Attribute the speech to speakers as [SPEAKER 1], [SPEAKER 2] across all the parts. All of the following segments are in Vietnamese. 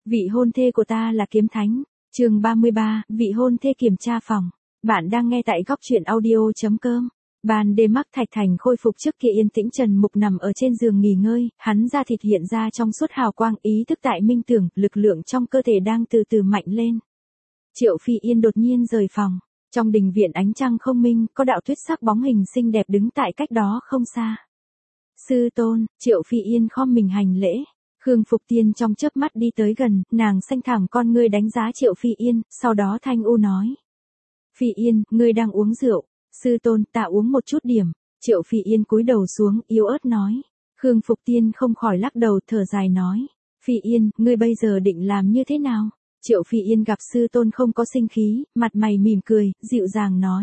[SPEAKER 1] Vị hôn thê của ta là kiếm thánh. Chương 33, vị hôn thê kiểm tra phòng. Bạn đang nghe tại góc truyện audio.com. Ban đêm Mắc Thạch Thành khôi phục trước kia yên tĩnh, Trần Mục nằm ở trên giường nghỉ ngơi, hắn da thịt hiện ra trong suốt hào quang, ý thức tại minh tưởng, lực lượng trong cơ thể đang từ từ mạnh lên. Triệu Phi Yên đột nhiên rời phòng. Trong đình viện ánh trăng không minh, có đạo tuyết sắc bóng hình xinh đẹp đứng tại cách đó không xa. Sư tôn. Triệu Phi Yên khom mình hành lễ. Khương Phục Tiên trong chớp mắt đi tới gần, nàng xanh thẳm con ngươi đánh giá Triệu Phi Yên, sau đó thanh u nói. Phi Yên, ngươi đang uống rượu. Sư tôn, ta uống một chút điểm. Triệu Phi Yên cúi đầu xuống, yếu ớt nói. Khương Phục Tiên không khỏi lắc đầu thở dài nói. Phi Yên, ngươi bây giờ định làm như thế nào? Triệu Phi Yên gặp sư tôn không có sinh khí, mặt mày mỉm cười, dịu dàng nói.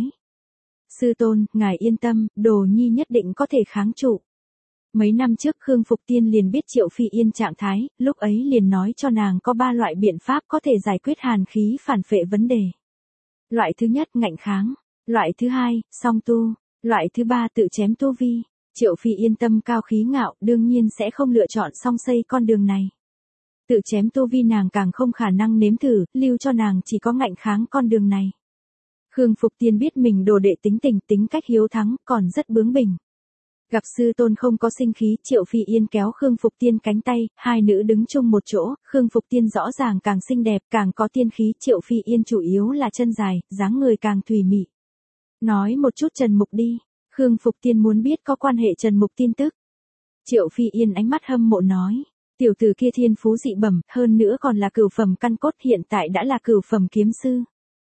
[SPEAKER 1] Sư tôn, ngài yên tâm, đồ nhi nhất định có thể kháng trụ. Mấy năm trước Khương Phục Tiên liền biết Triệu Phi Yên trạng thái, lúc ấy liền nói cho nàng có 3 loại biện pháp có thể giải quyết hàn khí phản phệ vấn đề. Loại thứ nhất, ngạnh kháng. Loại thứ hai, song tu. Loại thứ ba, tự chém tu vi. Triệu Phi Yên tâm cao khí ngạo, đương nhiên sẽ không lựa chọn song xây con đường này. Tự chém tu vi nàng càng không khả năng nếm thử, lưu cho nàng chỉ có ngạnh kháng con đường này. Khương Phục Tiên biết mình đồ đệ tính tình, tính cách hiếu thắng, còn rất bướng bỉnh. Gặp sư tôn không có sinh khí, Triệu Phi Yên kéo Khương Phục Tiên cánh tay, hai nữ đứng chung một chỗ, Khương Phục Tiên rõ ràng càng xinh đẹp, càng có tiên khí, Triệu Phi Yên chủ yếu là chân dài, dáng người càng thùy mị. Nói một chút Trần Mục đi. Khương Phục Tiên muốn biết có quan hệ Trần Mục tin tức. Triệu Phi Yên ánh mắt hâm mộ nói. Tiểu tử kia thiên phú dị bẩm, hơn nữa còn là cửu phẩm căn cốt, hiện tại đã là cửu phẩm kiếm sư.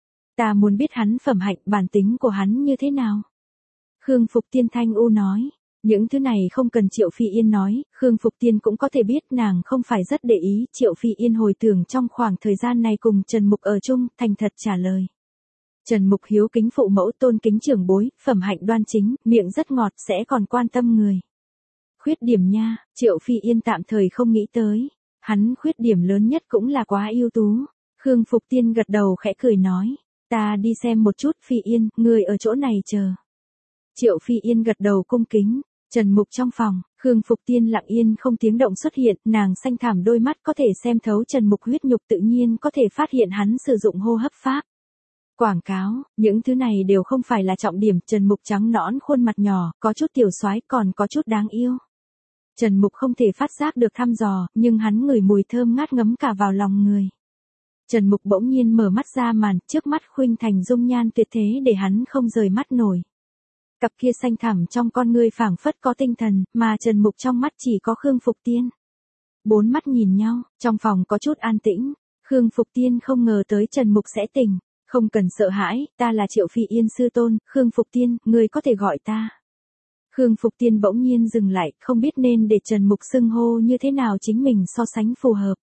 [SPEAKER 1] Ta muốn biết hắn phẩm hạnh, bản tính của hắn như thế nào. Khương Phục Tiên thanh u nói. Những thứ này không cần Triệu Phi Yên nói, Khương Phục Tiên cũng có thể biết, nàng không phải rất để ý. Triệu Phi Yên hồi tưởng trong khoảng thời gian này cùng Trần Mục ở chung, thành thật trả lời. Trần Mục hiếu kính phụ mẫu, tôn kính trưởng bối, phẩm hạnh đoan chính, miệng rất ngọt, sẽ còn quan tâm người. Khuyết điểm nha, Triệu Phi Yên tạm thời không nghĩ tới. Hắn khuyết điểm lớn nhất cũng là quá ưu tú. Khương Phục Tiên gật đầu khẽ cười nói. Ta đi xem một chút. Phi Yên, người ở chỗ này chờ. Triệu Phi Yên gật đầu cung kính. Trần Mục trong phòng, Khương Phục Tiên lặng yên không tiếng động xuất hiện, nàng xanh thẳm đôi mắt có thể xem thấu Trần Mục huyết nhục, tự nhiên có thể phát hiện hắn sử dụng hô hấp pháp. Quảng cáo, những thứ này đều không phải là trọng điểm. Trần Mục trắng nõn khuôn mặt nhỏ, có chút tiểu soái, còn có chút đáng yêu. Trần Mục không thể phát giác được thăm dò, nhưng hắn ngửi mùi thơm ngát ngấm cả vào lòng người. Trần Mục bỗng nhiên mở mắt ra, màn trước mắt khuynh thành dung nhan tuyệt thế để hắn không rời mắt nổi. Cặp kia xanh thẳm trong con ngươi phảng phất có tinh thần, mà Trần Mục trong mắt chỉ có Khương Phục Tiên. Bốn mắt nhìn nhau, trong phòng có chút an tĩnh. Khương Phục Tiên không ngờ tới Trần Mục sẽ tỉnh. Không cần sợ hãi, ta là Triệu Phi Yên sư tôn. Khương Phục Tiên, ngươi có thể gọi ta. Khương Phục Tiên bỗng nhiên dừng lại, không biết nên để Trần Mục xưng hô như thế nào chính mình so sánh phù hợp.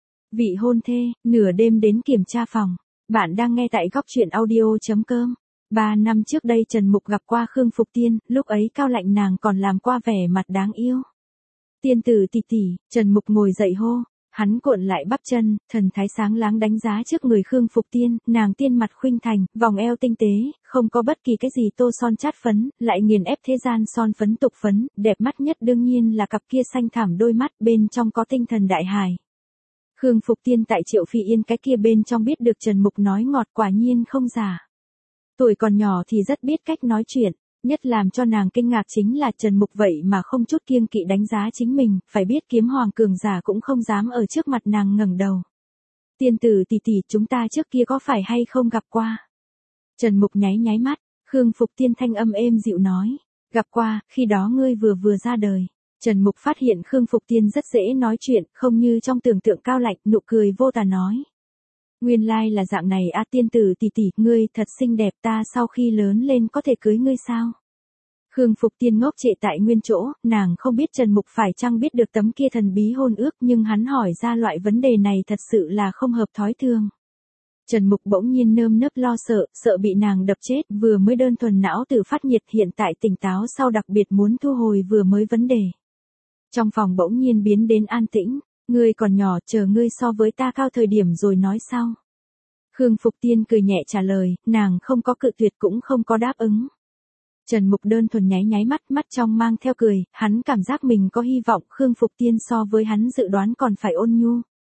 [SPEAKER 1] Vị hôn thê, nửa đêm đến kiểm tra phòng. Bạn đang nghe tại góc truyện audio.com. 3 năm trước đây Trần Mục gặp qua Khương Phục Tiên, lúc ấy cao lạnh nàng còn làm qua vẻ mặt đáng yêu. Tiên tử tỷ tỷ. Trần Mục ngồi dậy hô. Hắn cuộn lại bắp chân, thần thái sáng láng đánh giá trước người Khương Phục Tiên, nàng tiên mặt khuynh thành, vòng eo tinh tế, không có bất kỳ cái gì tô son chát phấn, lại nghiền ép thế gian son phấn tục phấn, đẹp mắt nhất đương nhiên là cặp kia xanh thẳm đôi mắt, bên trong có tinh thần đại hài. Khương Phục Tiên tại Triệu Phi Yên cái kia bên trong biết được Trần Mục nói ngọt, quả nhiên không giả. Tuổi còn nhỏ thì rất biết cách nói chuyện. Nhất làm cho nàng kinh ngạc chính là Trần Mục vậy mà không chút kiêng kỵ đánh giá chính mình, phải biết kiếm hoàng cường giả cũng không dám ở trước mặt nàng ngẩng đầu. Tiên tử tỷ tỷ, chúng ta trước kia có phải hay không gặp qua? Trần Mục nháy nháy mắt, Khương Phục Tiên thanh âm êm dịu nói. Gặp qua, khi đó ngươi vừa ra đời. Trần Mục phát hiện Khương Phục Tiên rất dễ nói chuyện, không như trong tưởng tượng cao lạnh, nụ cười vô tà nói. Nguyên lai là dạng này à, tiên tử tỷ tỷ, ngươi thật xinh đẹp, ta sau khi lớn lên có thể cưới ngươi sao? Khương Phục Tiên ngốc trệ tại nguyên chỗ, nàng không biết Trần Mục phải chăng biết được tấm kia thần bí hôn ước, nhưng hắn hỏi ra loại vấn đề này thật sự là không hợp thói thường. Trần Mục bỗng nhiên nơm nớp lo sợ, sợ bị nàng đập chết, vừa mới đơn thuần não tử phát nhiệt, hiện tại tỉnh táo sau đặc biệt muốn thu hồi vừa mới vấn đề. Trong phòng bỗng nhiên biến đến an tĩnh. Ngươi còn nhỏ, chờ ngươi so với ta cao thời điểm rồi nói sau. Khương Phục Tiên cười nhẹ trả lời, nàng không có cự tuyệt cũng không có đáp ứng. Trần Mục đơn thuần nháy nháy mắt, mắt trong mang theo cười, hắn cảm giác mình có hy vọng, Khương Phục Tiên so với hắn dự đoán còn phải ôn nhu.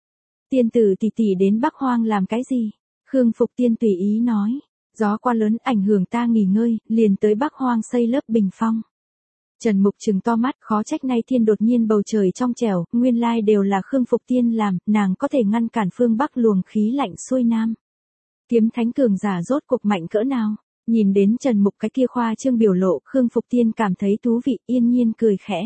[SPEAKER 1] Tiên tử tỷ tỷ đến Bắc Hoang làm cái gì? Khương Phục Tiên tùy ý nói. Gió quá lớn ảnh hưởng ta nghỉ ngơi, liền tới Bắc Hoang xây lớp bình phong. Trần Mục trừng to mắt, khó trách nay thiên đột nhiên bầu trời trong trẻo, nguyên lai đều là Khương Phục Tiên làm, nàng có thể ngăn cản phương Bắc luồng khí lạnh xuôi nam. Kiếm thánh cường giả rốt cuộc mạnh cỡ nào? Nhìn đến Trần Mục cái kia khoa trương biểu lộ, Khương Phục Tiên cảm thấy thú vị, yên nhiên cười khẽ.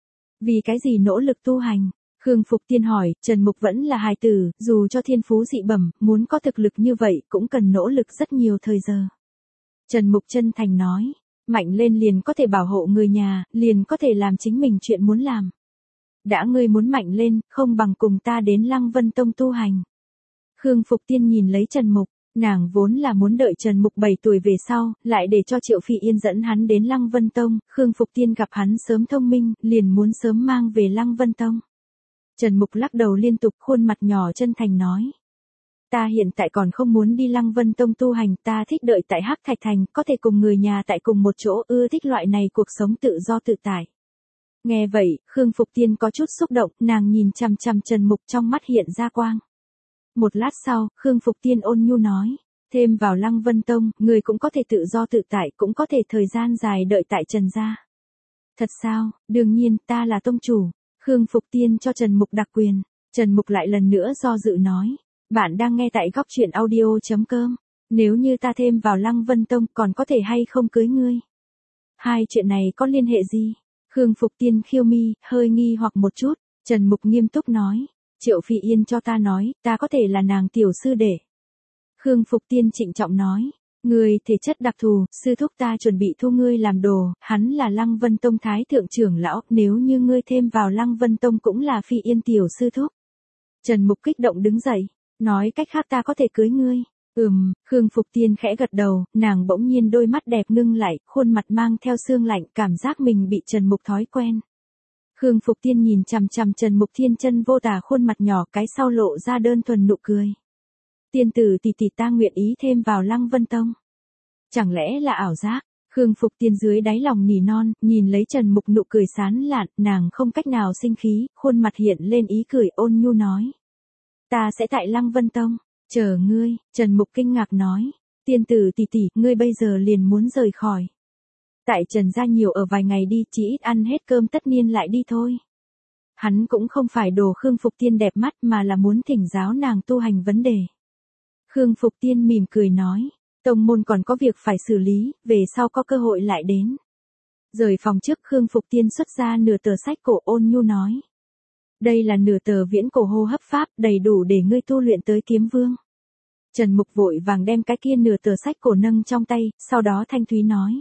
[SPEAKER 1] Vì cái gì nỗ lực tu hành? Khương Phục Tiên hỏi, Trần Mục vẫn là hài tử, dù cho thiên phú dị bẩm, muốn có thực lực như vậy cũng cần nỗ lực rất nhiều thời giờ. Trần Mục chân thành nói, mạnh lên liền có thể bảo hộ người nhà, liền có thể làm chính mình chuyện muốn làm. Đã ngươi muốn mạnh lên, không bằng cùng ta đến Lăng Vân Tông tu hành. Khương Phục Tiên nhìn lấy Trần Mục, nàng vốn là muốn đợi Trần Mục 7 tuổi về sau, lại để cho Triệu Phi Yên dẫn hắn đến Lăng Vân Tông, Khương Phục Tiên gặp hắn sớm thông minh, liền muốn sớm mang về Lăng Vân Tông. Trần Mục lắc đầu liên tục, khuôn mặt nhỏ chân thành nói. Ta hiện tại còn không muốn đi Lăng Vân Tông tu hành, ta thích đợi tại Hắc Thạch Thành, có thể cùng người nhà tại cùng một chỗ, ưa thích loại này cuộc sống tự do tự tại. Nghe vậy, Khương Phục Tiên có chút xúc động, nàng nhìn chằm chằm Trần Mục trong mắt hiện ra quang. Một lát sau, Khương Phục Tiên ôn nhu nói, thêm vào Lăng Vân Tông, người cũng có thể tự do tự tại, cũng có thể thời gian dài đợi tại Trần gia. Thật sao? Đương nhiên, ta là tông chủ. Khương Phục Tiên cho Trần Mục đặc quyền. Trần Mục lại lần nữa do dự nói, bạn đang nghe tại góc truyện audio.com. Nếu như ta thêm vào Lăng Vân Tông còn có thể hay không cưới ngươi? Hai chuyện này có liên hệ gì? Khương Phục Tiên khiêu mi, hơi nghi hoặc một chút. Trần Mục nghiêm túc nói, Triệu Phi Yên cho ta nói, ta có thể là nàng tiểu sư đệ. Khương Phục Tiên trịnh trọng nói, ngươi thể chất đặc thù, sư thúc ta chuẩn bị thu ngươi làm đồ, hắn là Lăng Vân Tông thái thượng trưởng lão, nếu như ngươi thêm vào Lăng Vân Tông cũng là Phi Yên tiểu sư thúc. Trần Mục kích động đứng dậy, nói cách khác ta có thể cưới ngươi. Khương Phục Tiên khẽ gật đầu, nàng bỗng nhiên đôi mắt đẹp ngưng lại, khuôn mặt mang theo sương lạnh, cảm giác mình bị Trần Mục thói quen. Khương Phục Tiên nhìn chằm chằm Trần Mục thiên chân vô tả khuôn mặt nhỏ, cái sau lộ ra đơn thuần nụ cười. Tiên tử tỷ tỷ ta nguyện ý thêm vào Lăng Vân Tông. Chẳng lẽ là ảo giác? Khương Phục Tiên dưới đáy lòng nỉ non, nhìn lấy Trần Mục nụ cười sán lạn, nàng không cách nào sinh khí, khuôn mặt hiện lên ý cười ôn nhu nói. Ta sẽ tại Lăng Vân Tông, chờ ngươi. Trần Mục kinh ngạc nói, tiên tử tỷ tỷ, ngươi bây giờ liền muốn rời khỏi. Tại Trần gia nhiều ở vài ngày đi, chỉ ít ăn hết cơm tất niên lại đi thôi. Hắn cũng không phải đồ Khương Phục Tiên đẹp mắt mà là muốn thỉnh giáo nàng tu hành vấn đề. Khương Phục Tiên mỉm cười nói, tông môn còn có việc phải xử lý, về sau có cơ hội lại đến. Rời phòng trước, Khương Phục Tiên xuất ra nửa tờ sách cổ ôn nhu nói. Đây là nửa tờ viễn cổ hô hấp pháp, đầy đủ để ngươi tu luyện tới kiếm vương. Trần Mục vội vàng đem cái kia nửa tờ sách cổ nâng trong tay, sau đó thanh thúy nói.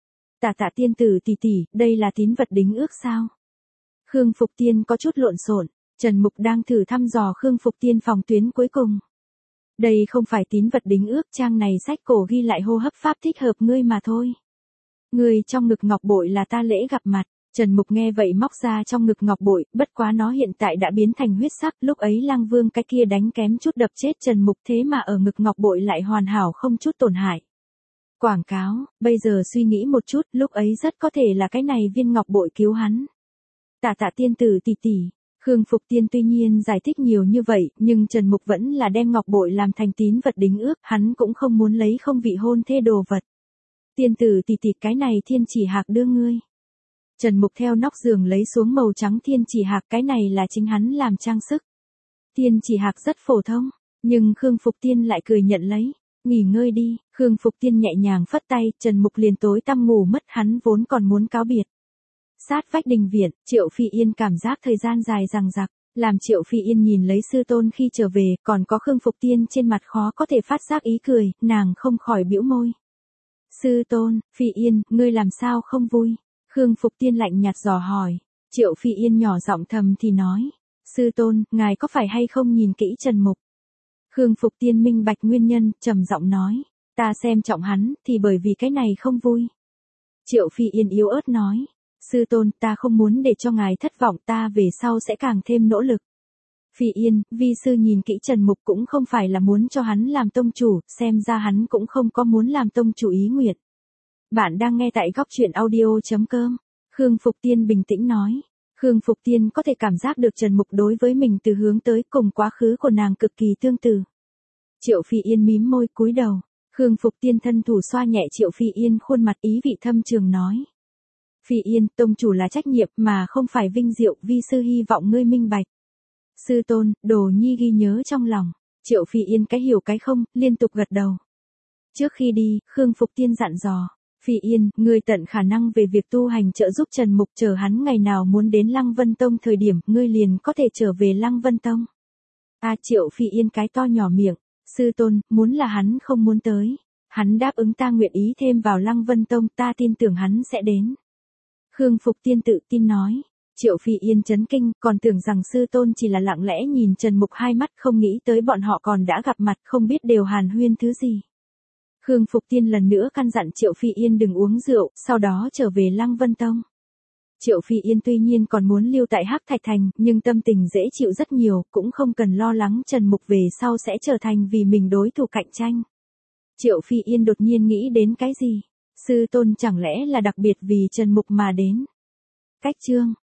[SPEAKER 1] Tạ tạ tiên tử tỷ tỷ, đây là tín vật đính ước sao? Khương Phục Tiên có chút lộn xộn, Trần Mục đang thử thăm dò Khương Phục Tiên phòng tuyến cuối cùng. Đây không phải tín vật đính ước, trang này sách cổ ghi lại hô hấp pháp thích hợp ngươi mà thôi. Ngươi trong ngực ngọc bội là ta lễ gặp mặt. Trần Mục nghe vậy móc ra trong ngực ngọc bội, bất quá nó hiện tại đã biến thành huyết sắc, lúc ấy Lăng Vương cái kia đánh kém chút đập chết Trần Mục, thế mà ở ngực ngọc bội lại hoàn hảo không chút tổn hại. Quảng cáo, bây giờ suy nghĩ một chút, lúc ấy rất có thể là cái này viên ngọc bội cứu hắn. Tạ tạ tiên tử tỷ tỷ. Khương Phục Tiên tuy nhiên giải thích nhiều như vậy, nhưng Trần Mục vẫn là đem ngọc bội làm thành tín vật đính ước, hắn cũng không muốn lấy không vị hôn thê đồ vật. Tiên tử tỷ tỷ, cái này thiên chỉ hạc đưa ngươi. Trần Mục theo nóc giường lấy xuống màu trắng thiên chỉ hạc, cái này là chính hắn làm trang sức. Thiên chỉ hạc rất phổ thông, nhưng Khương Phục Tiên lại cười nhận lấy. Nghỉ ngơi đi. Khương Phục Tiên nhẹ nhàng phất tay, Trần Mục liền tối tăm ngủ mất, hắn vốn còn muốn cáo biệt. Sát vách đình viện, Triệu Phi Yên cảm giác thời gian dài dằng dặc, làm Triệu Phi Yên nhìn lấy sư tôn khi trở về, còn có Khương Phục Tiên trên mặt khó có thể phát giác ý cười, nàng không khỏi bĩu môi. Sư tôn, Phi Yên, ngươi làm sao không vui? Khương Phục Tiên lạnh nhạt dò hỏi. Triệu Phi Yên nhỏ giọng thầm thì nói. Sư tôn, ngài có phải hay không nhìn kỹ Trần Mục? Khương Phục Tiên minh bạch nguyên nhân, trầm giọng nói. Ta xem trọng hắn, thì bởi vì cái này không vui. Triệu Phi Yên yếu ớt nói. Sư tôn, ta không muốn để cho ngài thất vọng, ta về sau sẽ càng thêm nỗ lực. Phi Yên, vi sư nhìn kỹ Trần Mục cũng không phải là muốn cho hắn làm tông chủ, xem ra hắn cũng không có muốn làm tông chủ ý nguyện. Bạn đang nghe tại góc truyện audio.com. Khương Phục Tiên bình tĩnh nói. Khương Phục Tiên có thể cảm giác được Trần Mục đối với mình từ hướng tới cùng quá khứ của nàng cực kỳ tương tự. Triệu Phi Yên mím môi cúi đầu. Khương Phục Tiên thân thủ xoa nhẹ Triệu Phi Yên khuôn mặt, ý vị thâm trường nói. Phi Yên, tông chủ là trách nhiệm mà không phải vinh diệu, vi sư hy vọng ngươi minh bạch. Sư tôn, Đồ Nhi ghi nhớ trong lòng. Triệu Phi Yên cái hiểu cái không, liên tục gật đầu. Trước khi đi, Khương Phục Tiên dặn dò. Phi Yên, ngươi tận khả năng về việc tu hành trợ giúp Trần Mục, chờ hắn ngày nào muốn đến Lăng Vân Tông thời điểm, ngươi liền có thể trở về Lăng Vân Tông. Triệu Phi Yên cái to nhỏ miệng. Sư tôn, muốn là hắn không muốn tới. Hắn đáp ứng ta nguyện ý thêm vào Lăng Vân Tông, ta tin tưởng hắn sẽ đến. Khương Phục Tiên tự tin nói. Triệu Phi Yên chấn kinh, còn tưởng rằng sư tôn chỉ là lặng lẽ nhìn Trần Mục hai mắt, không nghĩ tới bọn họ còn đã gặp mặt, không biết đều hàn huyên thứ gì. Khương Phục Tiên lần nữa căn dặn Triệu Phi Yên đừng uống rượu, sau đó trở về Lăng Vân Tông. Triệu Phi Yên tuy nhiên còn muốn lưu tại Hắc Thạch Thành, nhưng tâm tình dễ chịu rất nhiều, cũng không cần lo lắng Trần Mục về sau sẽ trở thành vì mình đối thủ cạnh tranh. Triệu Phi Yên đột nhiên nghĩ đến cái gì? Sư tôn chẳng lẽ là đặc biệt vì Trần Mục mà đến? Cách chương